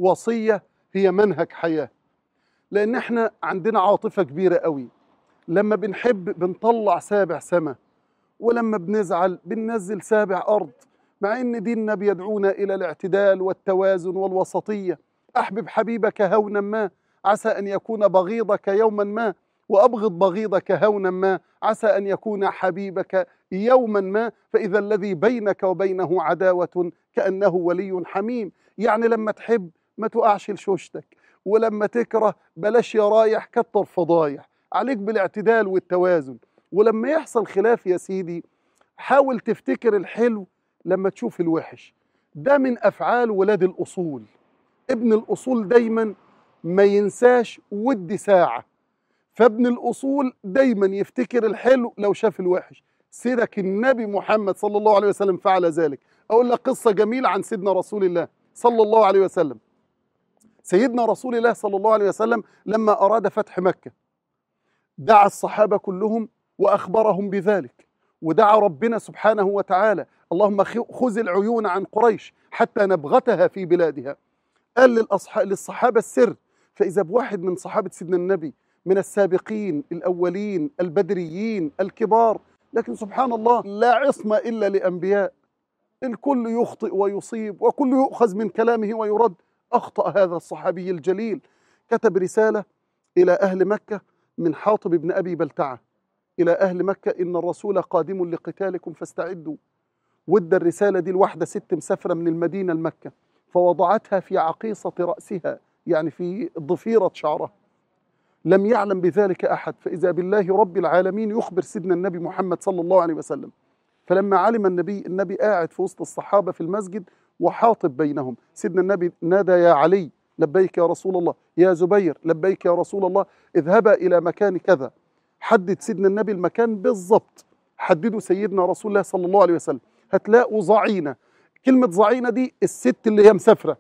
وصية هي منهج حياة. لأن احنا عندنا عاطفة كبيرة قوي، لما بنحب بنطلع سابع سما، ولما بنزعل بننزل سابع أرض، مع إن ديننا بيدعونا إلى الاعتدال والتوازن والوسطية. أحبب حبيبك هونا ما عسى أن يكون بغيضك يوما ما، وأبغض بغيضك هونا ما عسى أن يكون حبيبك يوما ما، فإذا الذي بينك وبينه عداوة كأنه ولي حميم. يعني لما تحب ما تقعش لشوشتك، ولما تكره بلاش يا رايح كتر فضايح، عليك بالاعتدال والتوازن. ولما يحصل خلاف يا سيدي حاول تفتكر الحلو لما تشوف الوحش. ده من أفعال ولاد الأصول. ابن الأصول دايما ما ينساش ود ساعة، فابن الأصول دايما يفتكر الحلو لو شاف الوحش. سيدك النبي محمد صلى الله عليه وسلم فعل ذلك. أقول لك قصة جميلة عن سيدنا رسول الله صلى الله عليه وسلم. سيدنا رسول الله صلى الله عليه وسلم لما أراد فتح مكة دعا الصحابة كلهم وأخبرهم بذلك، ودعا ربنا سبحانه وتعالى اللهم خذ العيون عن قريش حتى نبغتها في بلادها. قال للصحابة السر، فإذا بواحد من صحابة سيدنا النبي من السابقين الأولين البدريين الكبار، لكن سبحان الله لا عصمة إلا لأنبياء، الكل يخطئ ويصيب وكل يؤخذ من كلامه ويرد. أخطأ هذا الصحابي الجليل، كتب رسالة إلى أهل مكة من حاطب بن أبي بلتعة إلى أهل مكة إن الرسول قادم لقتالكم فاستعدوا. ودى الرسالة دي الواحدة ست مسافرة من المدينة لمكة، فوضعتها في عقيصة رأسها، يعني في ضفيرة شعرها. لم يعلم بذلك أحد، فإذا بالله رب العالمين يخبر سيدنا النبي محمد صلى الله عليه وسلم. فلما علم النبي قاعد في وسط الصحابة في المسجد وحاطب بينهم. سيدنا النبي نادى يا علي لبيك يا رسول الله، يا زبير لبيك يا رسول الله، اذهبا إلى مكان كذا. حدد سيدنا النبي المكان بالضبط، حددوا سيدنا رسول الله صلى الله عليه وسلم. هتلاقوا ضعينة، كلمة ضعينة دي الست اللي هي مسافرة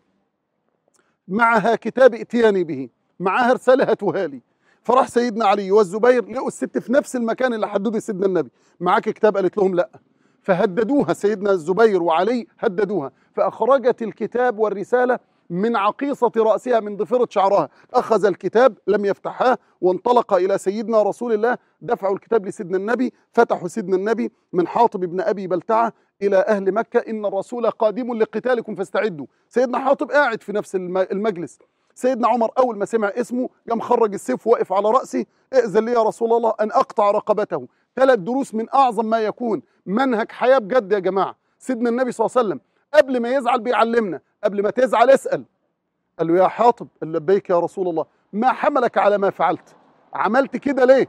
معها كتاب ائتياني به، معها رسالة هاتوها لي. فراح سيدنا علي والزبير لقوا الست في نفس المكان اللي حدده سيدنا النبي. معاك كتاب؟ قالت لهم لا. فهددوها، سيدنا الزبير وعلي هددوها، فأخرجت الكتاب والرسالة من عقيصة رأسها من ضفيرة شعرها. أخذ الكتاب لم يفتحها وانطلق إلى سيدنا رسول الله، دفعوا الكتاب لسيدنا النبي، فتحوا سيدنا النبي من حاطب بن أبي بلتعة إلى أهل مكة إن الرسول قادم لقتالكم فاستعدوا. سيدنا حاطب قاعد في نفس المجلس. سيدنا عمر أول ما سمع اسمه قام خرج السيف واقف على رأسه، ائذن لي يا رسول الله أن أقطع رقبته. 3 دروس من أعظم ما يكون، منهج حياة بجد يا جماعة. سيدنا النبي صلى الله عليه وسلم قبل ما يزعل بيعلمنا، قبل ما تزعل اسأل. قال له يا حاطب لبيك يا رسول الله، ما حملك على ما فعلت؟ عملت كده ليه؟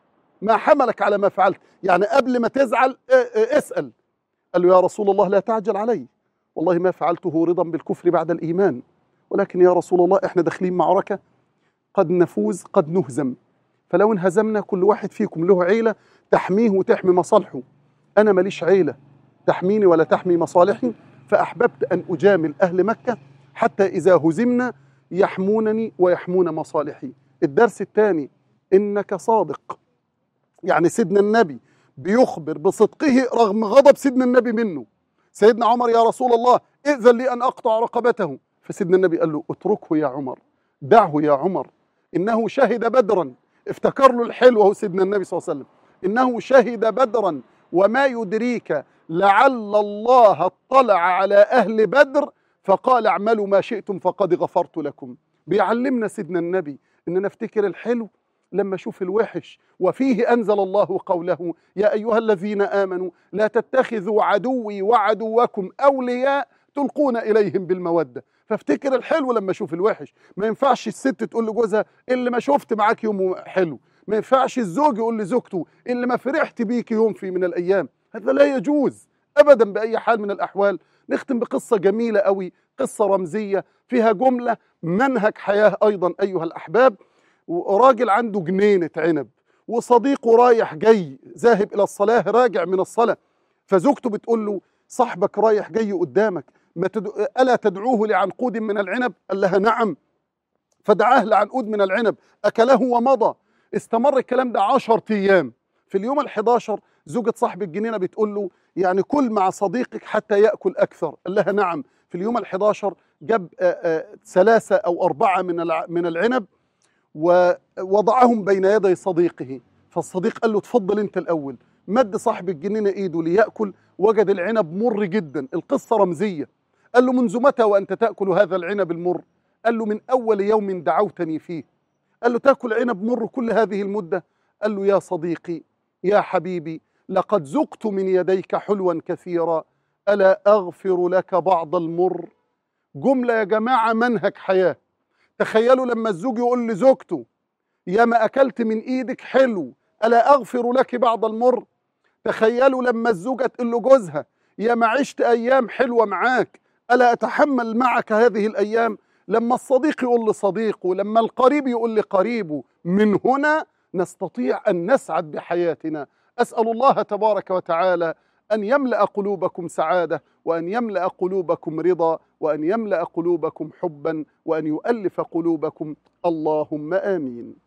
ما حملك على ما فعلت؟ يعني قبل ما تزعل اسأل. قال له يا رسول الله لا تعجل علي، والله ما فعلته رضا بالكفر بعد الإيمان، ولكن يا رسول الله احنا داخلين معركة قد نفوز قد نهزم، فلو انهزمنا كل واحد فيكم له عيلة تحميه وتحمي مصالحه، أنا ماليش عيلة تحميني ولا تحمي مصالحي، فأحببت أن أجامل أهل مكة حتى إذا هزمنا يحمونني ويحمون مصالحي. الدرس الثاني إنك صادق، يعني سيدنا النبي بيخبر بصدقه رغم غضب سيدنا النبي منه. سيدنا عمر يا رسول الله ائذن لي أن أقطع رقبته، فسيدنا النبي قال له اتركه يا عمر، دعه يا عمر، إنه شهد بدرا. افتكر له الحلو هو سيدنا النبي صلى الله عليه وسلم، إنه شهد بدرا وما يدريك لعل الله اطلع على أهل بدر فقال اعملوا ما شئتم فقد غفرت لكم. بيعلمنا سيدنا النبي إن نفتكر الحلو لما شوف الوحش. وفيه أنزل الله قوله يا أيها الذين آمنوا لا تتخذوا عدوي وعدوكم أولياء تلقون إليهم بالمودة. فافتكر الحلو لما شوف الوحش. ما ينفعش الست تقول لجوزها اللي ما شفت معاك يوم حلو، ما ينفعش الزوج يقول لزوجته اللي ما فرحت بيك يوم في من الأيام، هذا لا يجوز أبدا بأي حال من الأحوال. نختم بقصة جميلة قوي، قصة رمزية فيها جملة منهج حياة أيضا أيها الأحباب. وراجل عنده جنينة عنب وصديقه رايح جاي ذاهب إلى الصلاة راجع من الصلاة، فزوجته بتقول له صاحبك رايح جاي قدامك ألا تدعوه لعنقود من العنب؟ قال لها نعم، فدعاه لعنقود من العنب أكله ومضى. استمر الكلام ده 10 أيام. في اليوم ال11 زوجة صاحب الجنينة بتقول له يعني كل مع صديقك حتى يأكل أكثر. قال لها نعم. في اليوم ال11 جاب 3 أو 4 من العنب ووضعهم بين يدي صديقه، فالصديق قال له اتفضل أنت الأول. مد صاحب الجنينة إيده ليأكل، وجد العنب مر جدا، القصة رمزية. قال له منذ متى وأنت تأكل هذا العنب المر؟ قال له من أول يوم دعوتني فيه. قال له تأكل عنب مر كل هذه المدة؟ قال له يا صديقي يا حبيبي لقد ذقت من يديك حلوا كثيرا، ألا أغفر لك بعض المر؟ جملة يا جماعة منهج حياة. تخيلوا لما الزوج يقول لزوجته يا ما أكلت من إيدك حلو، ألا أغفر لك بعض المر؟ تخيلوا لما الزوجة تقول له جوزها يا ما عشت أيام حلوة معاك، ألا أتحمل معك هذه الأيام؟ لما الصديق يقول لصديقه، لما القريب يقول لقريبه، من هنا نستطيع أن نسعد بحياتنا. أسأل الله تبارك وتعالى أن يملأ قلوبكم سعادة، وأن يملأ قلوبكم رضا، وأن يملأ قلوبكم حبا، وأن يؤلف قلوبكم. اللهم آمين.